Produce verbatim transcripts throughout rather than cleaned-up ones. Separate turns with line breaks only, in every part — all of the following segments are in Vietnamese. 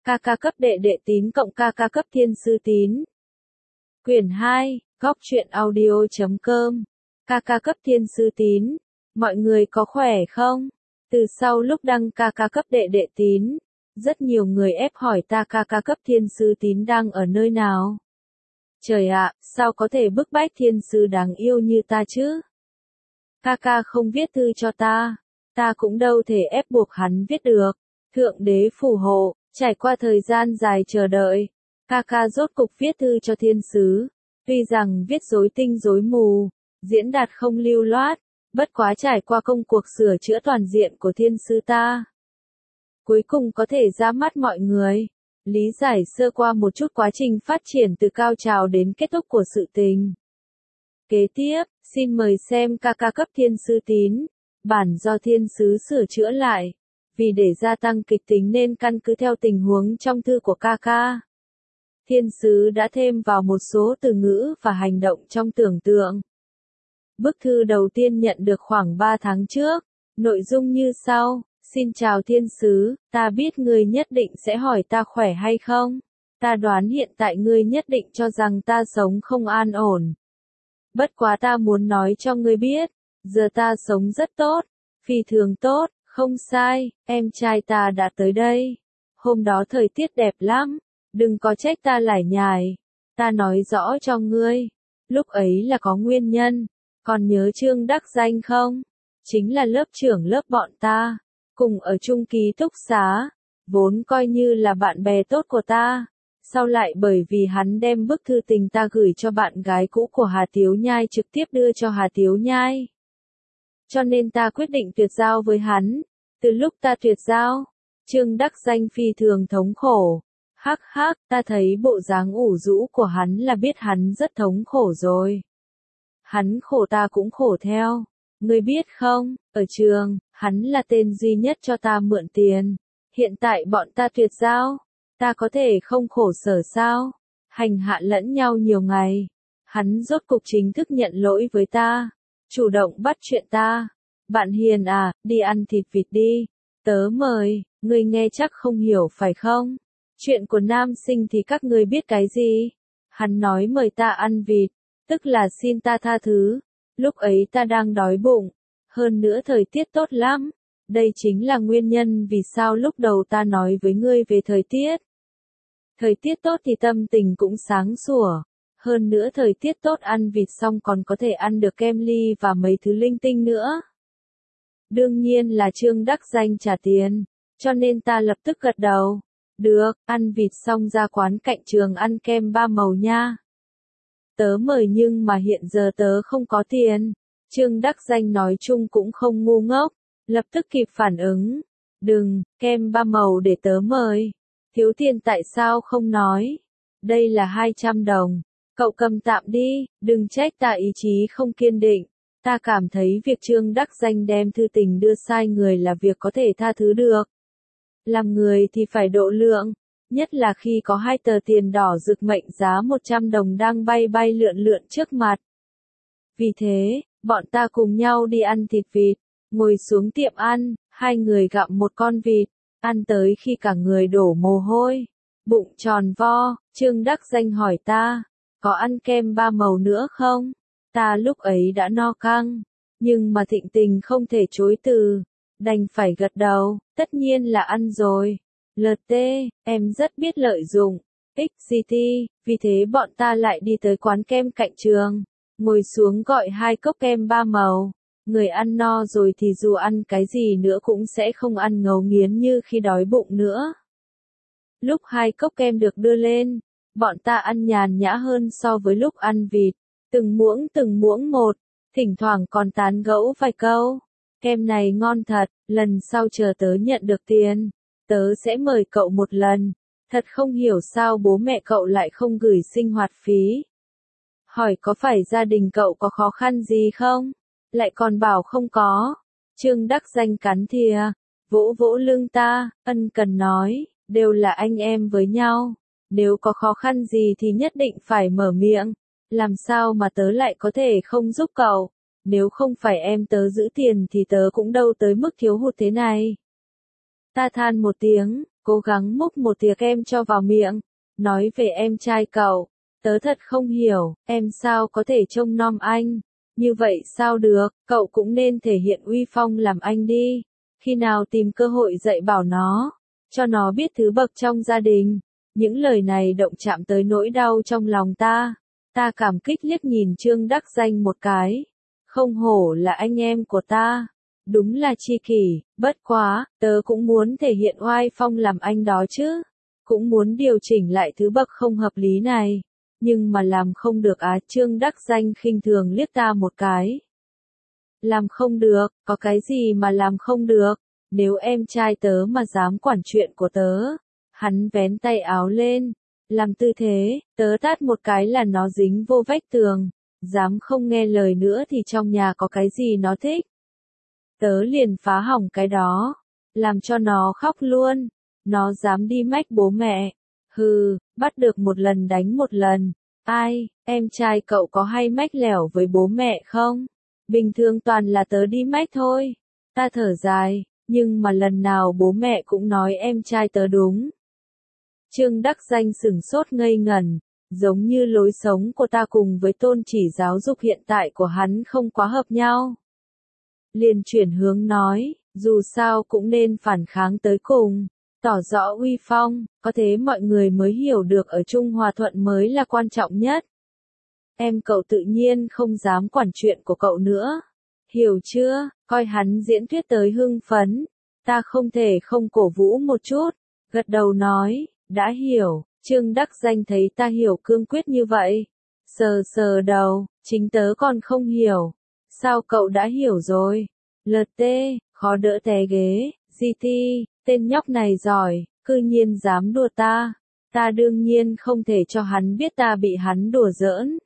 ca ca cấp đệ đệ tín cộng ca ca cấp thiên sư tín. Quyển hai, góc truyện audio chấm com. ca ca cấp thiên sư tín. Mọi người có khỏe không? Từ sau lúc đăng ca ca cấp đệ đệ tín, rất nhiều người ép hỏi ta ca ca cấp thiên sư tín đang ở nơi nào. Trời ạ, sao có thể bức bách thiên sư đáng yêu như ta chứ? Ca ca không viết thư cho ta, ta cũng đâu thể ép buộc hắn viết được. Thượng đế phù hộ, trải qua thời gian dài chờ đợi, ca ca rốt cục viết thư cho thiên sứ. Tuy rằng viết rối tinh rối mù, diễn đạt không lưu loát, bất quá trải qua công cuộc sửa chữa toàn diện của thiên sư ta, cuối cùng có thể ra mắt mọi người. Lý giải sơ qua một chút quá trình phát triển từ cao trào đến kết thúc của sự tình. Kế tiếp, xin mời xem ca ca cấp thiên sư tín, bản do thiên sứ sửa chữa lại. Vì để gia tăng kịch tính nên căn cứ theo tình huống trong thư của ca ca, thiên sứ đã thêm vào một số từ ngữ và hành động trong tưởng tượng. Bức thư đầu tiên nhận được khoảng ba tháng trước, nội dung như sau. Xin chào thiên sứ, ta biết ngươi nhất định sẽ hỏi ta khỏe hay không. Ta đoán hiện tại ngươi nhất định cho rằng ta sống không an ổn. Bất quá ta muốn nói cho ngươi biết, giờ ta sống rất tốt, phi thường tốt, không sai, em trai ta đã tới đây. Hôm đó thời tiết đẹp lắm, đừng có trách ta lải nhải. Ta nói rõ cho ngươi, lúc ấy là có nguyên nhân, còn nhớ Trương Đắc Danh không? Chính là lớp trưởng lớp bọn ta. Cùng ở chung ký túc xá, vốn coi như là bạn bè tốt của ta, sau lại bởi vì hắn đem bức thư tình ta gửi cho bạn gái cũ của Hà Tiếu Nhai trực tiếp đưa cho Hà Tiếu Nhai. Cho nên ta quyết định tuyệt giao với hắn. Từ lúc ta tuyệt giao, Trương Đắc Danh phi thường thống khổ. Hắc hắc, ta thấy bộ dáng ủ rũ của hắn là biết hắn rất thống khổ rồi. Hắn khổ ta cũng khổ theo. Ngươi biết không, ở trường, hắn là tên duy nhất cho ta mượn tiền. Hiện tại bọn ta tuyệt giao, ta có thể không khổ sở sao? Hành hạ lẫn nhau nhiều ngày. Hắn rốt cục chính thức nhận lỗi với ta, chủ động bắt chuyện ta. Bạn hiền à, đi ăn thịt vịt đi. Tớ mời, ngươi nghe chắc không hiểu phải không? Chuyện của nam sinh thì các ngươi biết cái gì? Hắn nói mời ta ăn vịt, tức là xin ta tha thứ. Lúc ấy ta đang đói bụng, hơn nữa thời tiết tốt lắm. Đây chính là nguyên nhân vì sao lúc đầu ta nói với ngươi về thời tiết. Thời tiết tốt thì tâm tình cũng sáng sủa. Hơn nữa thời tiết tốt ăn vịt xong còn có thể ăn được kem ly và mấy thứ linh tinh nữa. Đương nhiên là Trương Đắc Danh trả tiền, cho nên ta lập tức gật đầu. Được, ăn vịt xong ra quán cạnh trường ăn kem ba màu nha. Tớ mời nhưng mà hiện giờ tớ không có tiền. Trương Đắc Danh nói chung cũng không ngu ngốc, lập tức kịp phản ứng. Đừng, kem ba màu để tớ mời. Thiếu tiền tại sao không nói? Đây là hai trăm đồng. Cậu cầm tạm đi, đừng trách ta ý chí không kiên định. Ta cảm thấy việc Trương Đắc Danh đem thư tình đưa sai người là việc có thể tha thứ được. Làm người thì phải độ lượng. Nhất là khi có hai tờ tiền đỏ rực mệnh giá một trăm đồng đang bay bay lượn lượn trước mặt. Vì thế, bọn ta cùng nhau đi ăn thịt vịt, ngồi xuống tiệm ăn, hai người gặm một con vịt, ăn tới khi cả người đổ mồ hôi, bụng tròn vo. Trương Đắc Danh hỏi ta, có ăn kem ba màu nữa không? Ta lúc ấy đã no căng, nhưng mà thịnh tình không thể chối từ, đành phải gật đầu, tất nhiên là ăn rồi. lờ tê, em rất biết lợi dụng. ích giê tê, vì thế bọn ta lại đi tới quán kem cạnh trường, ngồi xuống gọi hai cốc kem ba màu. Người ăn no rồi thì dù ăn cái gì nữa cũng sẽ không ăn ngấu nghiến như khi đói bụng nữa. Lúc hai cốc kem được đưa lên, bọn ta ăn nhàn nhã hơn so với lúc ăn vịt, từng muỗng từng muỗng một, thỉnh thoảng còn tán gẫu vài câu. Kem này ngon thật, lần sau chờ tớ nhận được tiền, tớ sẽ mời cậu một lần. Thật không hiểu sao bố mẹ cậu lại không gửi sinh hoạt phí. Hỏi có phải gia đình cậu có khó khăn gì không? Lại còn bảo không có. Trương Đắc Danh cắn thìa, vỗ vỗ lưng ta, ân cần nói, đều là anh em với nhau. Nếu có khó khăn gì thì nhất định phải mở miệng. Làm sao mà tớ lại có thể không giúp cậu? Nếu không phải em tớ giữ tiền thì tớ cũng đâu tới mức thiếu hụt thế này. Ta than một tiếng, cố gắng múc một thìa kem cho vào miệng, nói về em trai cậu. Tớ thật không hiểu, em sao có thể trông nom anh, như vậy sao được, cậu cũng nên thể hiện uy phong làm anh đi, khi nào tìm cơ hội dạy bảo nó, cho nó biết thứ bậc trong gia đình. Những lời này động chạm tới nỗi đau trong lòng ta, ta cảm kích liếc nhìn Trương Đắc Danh một cái, không hổ là anh em của ta, đúng là tri kỷ, bất quá, tớ cũng muốn thể hiện oai phong làm anh đó chứ, cũng muốn điều chỉnh lại thứ bậc không hợp lý này. Nhưng mà làm không được á. Trương Đắc Danh khinh thường liếc ta một cái. Làm không được, có cái gì mà làm không được, nếu em trai tớ mà dám quản chuyện của tớ. Hắn vén tay áo lên, làm tư thế, tớ tát một cái là nó dính vô vách tường, dám không nghe lời nữa thì trong nhà có cái gì nó thích. Tớ liền phá hỏng cái đó, làm cho nó khóc luôn, nó dám đi mách bố mẹ. Hừ, bắt được một lần đánh một lần. Ai, em trai cậu có hay mách lẻo với bố mẹ không? Bình thường toàn là tớ đi mách thôi. Ta thở dài, nhưng mà lần nào bố mẹ cũng nói em trai tớ đúng. Trương Đắc Danh sửng sốt ngây ngẩn, giống như lối sống của ta cùng với tôn chỉ giáo dục hiện tại của hắn không quá hợp nhau. Liền chuyển hướng nói, dù sao cũng nên phản kháng tới cùng. Tỏ rõ uy phong, có thế mọi người mới hiểu được ở chung hòa thuận mới là quan trọng nhất. Em cậu tự nhiên không dám quản chuyện của cậu nữa. Hiểu chưa, coi hắn diễn thuyết tới hưng phấn. Ta không thể không cổ vũ một chút. Gật đầu nói, đã hiểu. Trương Đắc Danh thấy ta hiểu cương quyết như vậy. Sờ sờ đầu, chính tớ còn không hiểu. Sao cậu đã hiểu rồi? Lật tê, khó đỡ té ghế, gi ti. Tên nhóc này giỏi, cư nhiên dám đùa ta. Ta đương nhiên không thể cho hắn biết ta bị hắn đùa giỡn.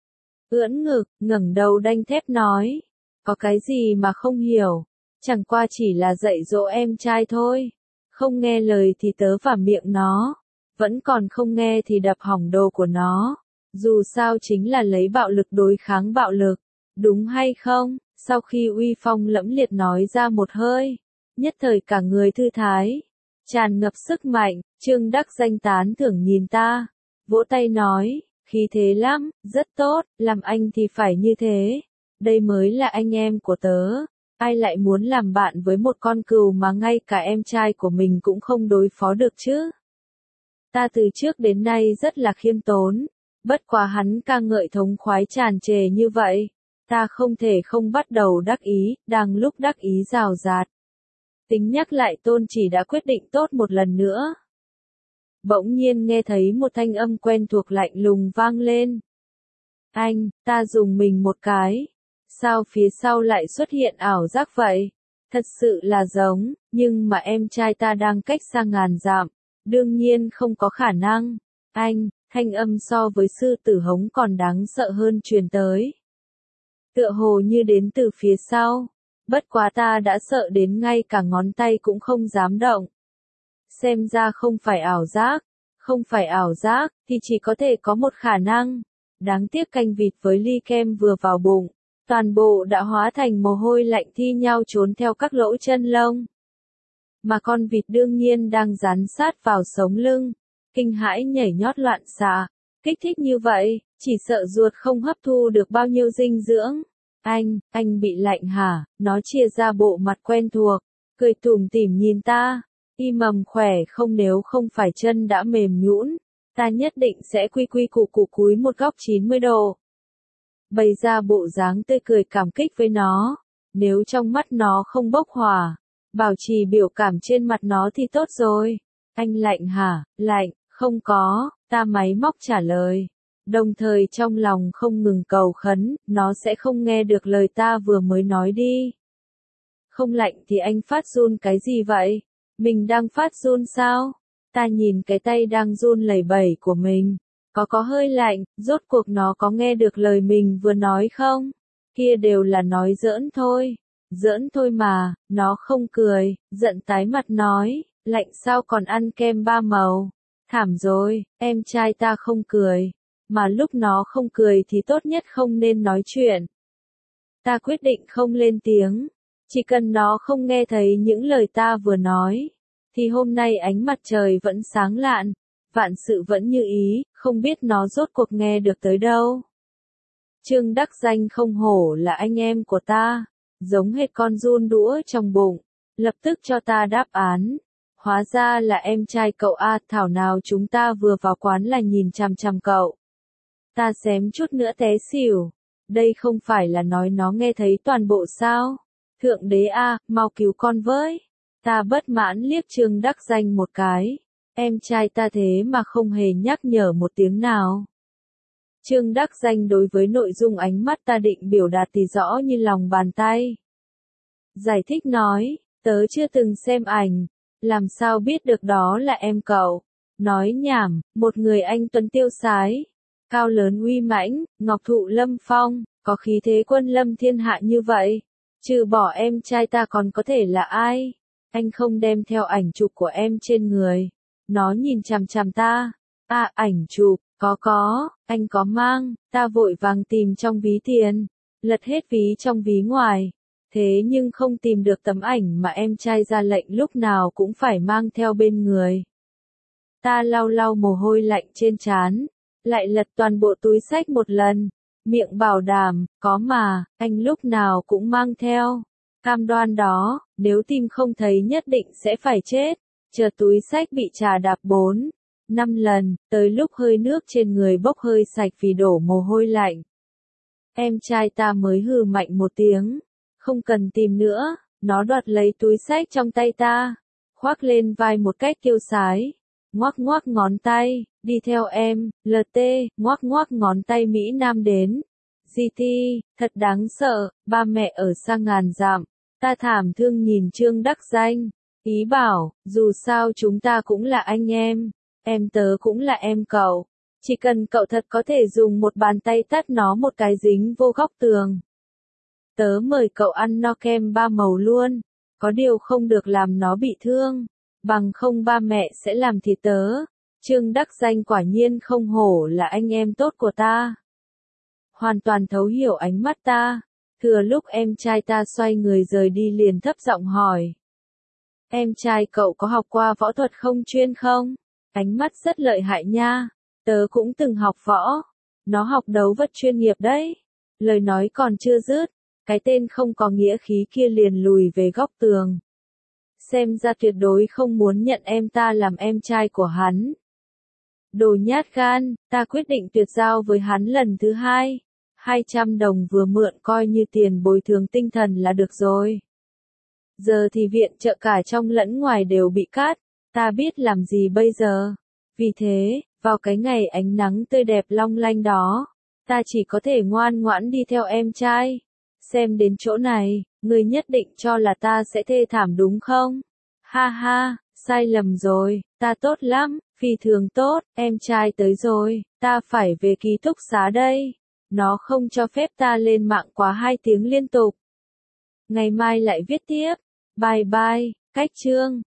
Ưỡn ngực, ngẩng đầu đanh thép nói. Có cái gì mà không hiểu. Chẳng qua chỉ là dạy dỗ em trai thôi. Không nghe lời thì tớ vào miệng nó. Vẫn còn không nghe thì đập hỏng đồ của nó. Dù sao chính là lấy bạo lực đối kháng bạo lực. Đúng hay không? Sau khi uy phong lẫm liệt nói ra một hơi. Nhất thời cả người thư thái, tràn ngập sức mạnh. Trương Đắc Danh tán thưởng nhìn ta, vỗ tay nói, khí thế lắm, rất tốt, làm anh thì phải như thế, đây mới là anh em của tớ, ai lại muốn làm bạn với một con cừu mà ngay cả em trai của mình cũng không đối phó được chứ. Ta từ trước đến nay rất là khiêm tốn, bất quá hắn ca ngợi thống khoái tràn trề như vậy, ta không thể không bắt đầu đắc ý, đang lúc đắc ý rào rạt. Tính nhắc lại tôn chỉ đã quyết định tốt một lần nữa. Bỗng nhiên nghe thấy một thanh âm quen thuộc lạnh lùng vang lên. Anh, ta dùng mình một cái. Sao phía sau lại xuất hiện ảo giác vậy? Thật sự là giống, nhưng mà em trai ta đang cách xa ngàn dặm. Đương nhiên không có khả năng. Anh, thanh âm so với sư tử hống còn đáng sợ hơn truyền tới. Tựa hồ như đến từ phía sau. Bất quá ta đã sợ đến ngay cả ngón tay cũng không dám động. Xem ra không phải ảo giác, không phải ảo giác, thì chỉ có thể có một khả năng. Đáng tiếc canh vịt với ly kem vừa vào bụng, toàn bộ đã hóa thành mồ hôi lạnh thi nhau trốn theo các lỗ chân lông. Mà con vịt đương nhiên đang dán sát vào sống lưng, kinh hãi nhảy nhót loạn xạ, kích thích như vậy, chỉ sợ ruột không hấp thu được bao nhiêu dinh dưỡng. Anh, anh bị lạnh hả? Nó chia ra bộ mặt quen thuộc, cười tủm tỉm nhìn ta. Y mầm khỏe không, nếu không phải chân đã mềm nhũn, ta nhất định sẽ quy quy củ củ cúi một góc chín mươi độ. Bày ra bộ dáng tươi cười cảm kích với nó. Nếu trong mắt nó không bốc hỏa, bảo trì biểu cảm trên mặt nó thì tốt rồi. Anh lạnh hả? Lạnh, không có, ta máy móc trả lời. Đồng thời trong lòng không ngừng cầu khấn, nó sẽ không nghe được lời ta vừa mới nói đi. Không lạnh thì anh phát run cái gì vậy? Mình đang phát run sao? Ta nhìn cái tay đang run lẩy bẩy của mình. Có có hơi lạnh, rốt cuộc nó có nghe được lời mình vừa nói không? Kia đều là nói giỡn thôi. Giỡn thôi mà, nó không cười, giận tái mặt nói, lạnh sao còn ăn kem ba màu? Thảm rồi, em trai ta không cười. Mà lúc nó không cười thì tốt nhất không nên nói chuyện. Ta quyết định không lên tiếng. Chỉ cần nó không nghe thấy những lời ta vừa nói, thì hôm nay ánh mặt trời vẫn sáng lạn, vạn sự vẫn như ý, không biết nó rốt cuộc nghe được tới đâu. Trương Đắc Danh không hổ là anh em của ta, giống hệt con giun đũa trong bụng, lập tức cho ta đáp án. Hóa ra là em trai cậu a, thảo nào chúng ta vừa vào quán là nhìn chằm chằm cậu. Ta xém chút nữa té xỉu, đây không phải là nói nó nghe thấy toàn bộ sao? Thượng đế a, mau cứu con với. Ta bất mãn liếc Trương Đắc Danh một cái, em trai ta thế mà không hề nhắc nhở một tiếng nào. Trương Đắc Danh đối với nội dung ánh mắt ta định biểu đạt thì rõ như lòng bàn tay. Giải thích nói, tớ chưa từng xem ảnh, làm sao biết được đó là em cậu. Nói nhảm, một người anh tuấn tiêu sái, cao lớn uy mãnh, ngọc thụ lâm phong, có khí thế quân lâm thiên hạ như vậy. Trừ bỏ em trai ta còn có thể là ai? Anh không đem theo ảnh chụp của em trên người. Nó nhìn chằm chằm ta. À, ảnh chụp, có có, anh có mang. Ta vội vàng tìm trong ví tiền, lật hết ví trong ví ngoài. Thế nhưng không tìm được tấm ảnh mà em trai ra lệnh lúc nào cũng phải mang theo bên người. Ta lau lau mồ hôi lạnh trên trán, lại lật toàn bộ túi xách một lần, miệng bảo đảm, có mà, anh lúc nào cũng mang theo. Cam đoan đó, nếu tìm không thấy nhất định sẽ phải chết. Chờ túi xách bị trà đạp bốn, năm lần, tới lúc hơi nước trên người bốc hơi sạch vì đổ mồ hôi lạnh. Em trai ta mới hừ mạnh một tiếng, không cần tìm nữa, nó đoạt lấy túi xách trong tay ta, khoác lên vai một cách kiêu sái, ngoắc ngoắc ngón tay, đi theo em, lờ tê, ngoắc ngoắc ngón tay Mỹ Nam đến. giê tê, thật đáng sợ, ba mẹ ở xa ngàn dặm, ta thảm thương nhìn Trương Đắc Danh, ý bảo, dù sao chúng ta cũng là anh em, em tớ cũng là em cậu, chỉ cần cậu thật có thể dùng một bàn tay tát nó một cái dính vô góc tường. Tớ mời cậu ăn no kem ba màu luôn, có điều không được làm nó bị thương, bằng không ba mẹ sẽ làm thịt tớ. Trương Đắc Danh quả nhiên không hổ là anh em tốt của ta. Hoàn toàn thấu hiểu ánh mắt ta, thừa lúc em trai ta xoay người rời đi liền thấp giọng hỏi. Em trai cậu có học qua võ thuật không chuyên không? Ánh mắt rất lợi hại nha, tớ cũng từng học võ, nó học đấu vật chuyên nghiệp đấy. Lời nói còn chưa dứt, cái tên không có nghĩa khí kia liền lùi về góc tường. Xem ra tuyệt đối không muốn nhận em ta làm em trai của hắn. Đồ nhát gan, ta quyết định tuyệt giao với hắn lần thứ hai. hai trăm đồng vừa mượn coi như tiền bồi thường tinh thần là được rồi. Giờ thì viện trợ cả trong lẫn ngoài đều bị cắt, ta biết làm gì bây giờ. Vì thế, vào cái ngày ánh nắng tươi đẹp long lanh đó, ta chỉ có thể ngoan ngoãn đi theo em trai. Xem đến chỗ này, ngươi nhất định cho là ta sẽ thê thảm đúng không? Ha ha, sai lầm rồi, ta tốt lắm, phi thường tốt, em trai tới rồi, ta phải về ký túc xá đây. Nó không cho phép ta lên mạng quá hai tiếng liên tục. Ngày mai lại viết tiếp. Bye bye, cách chương.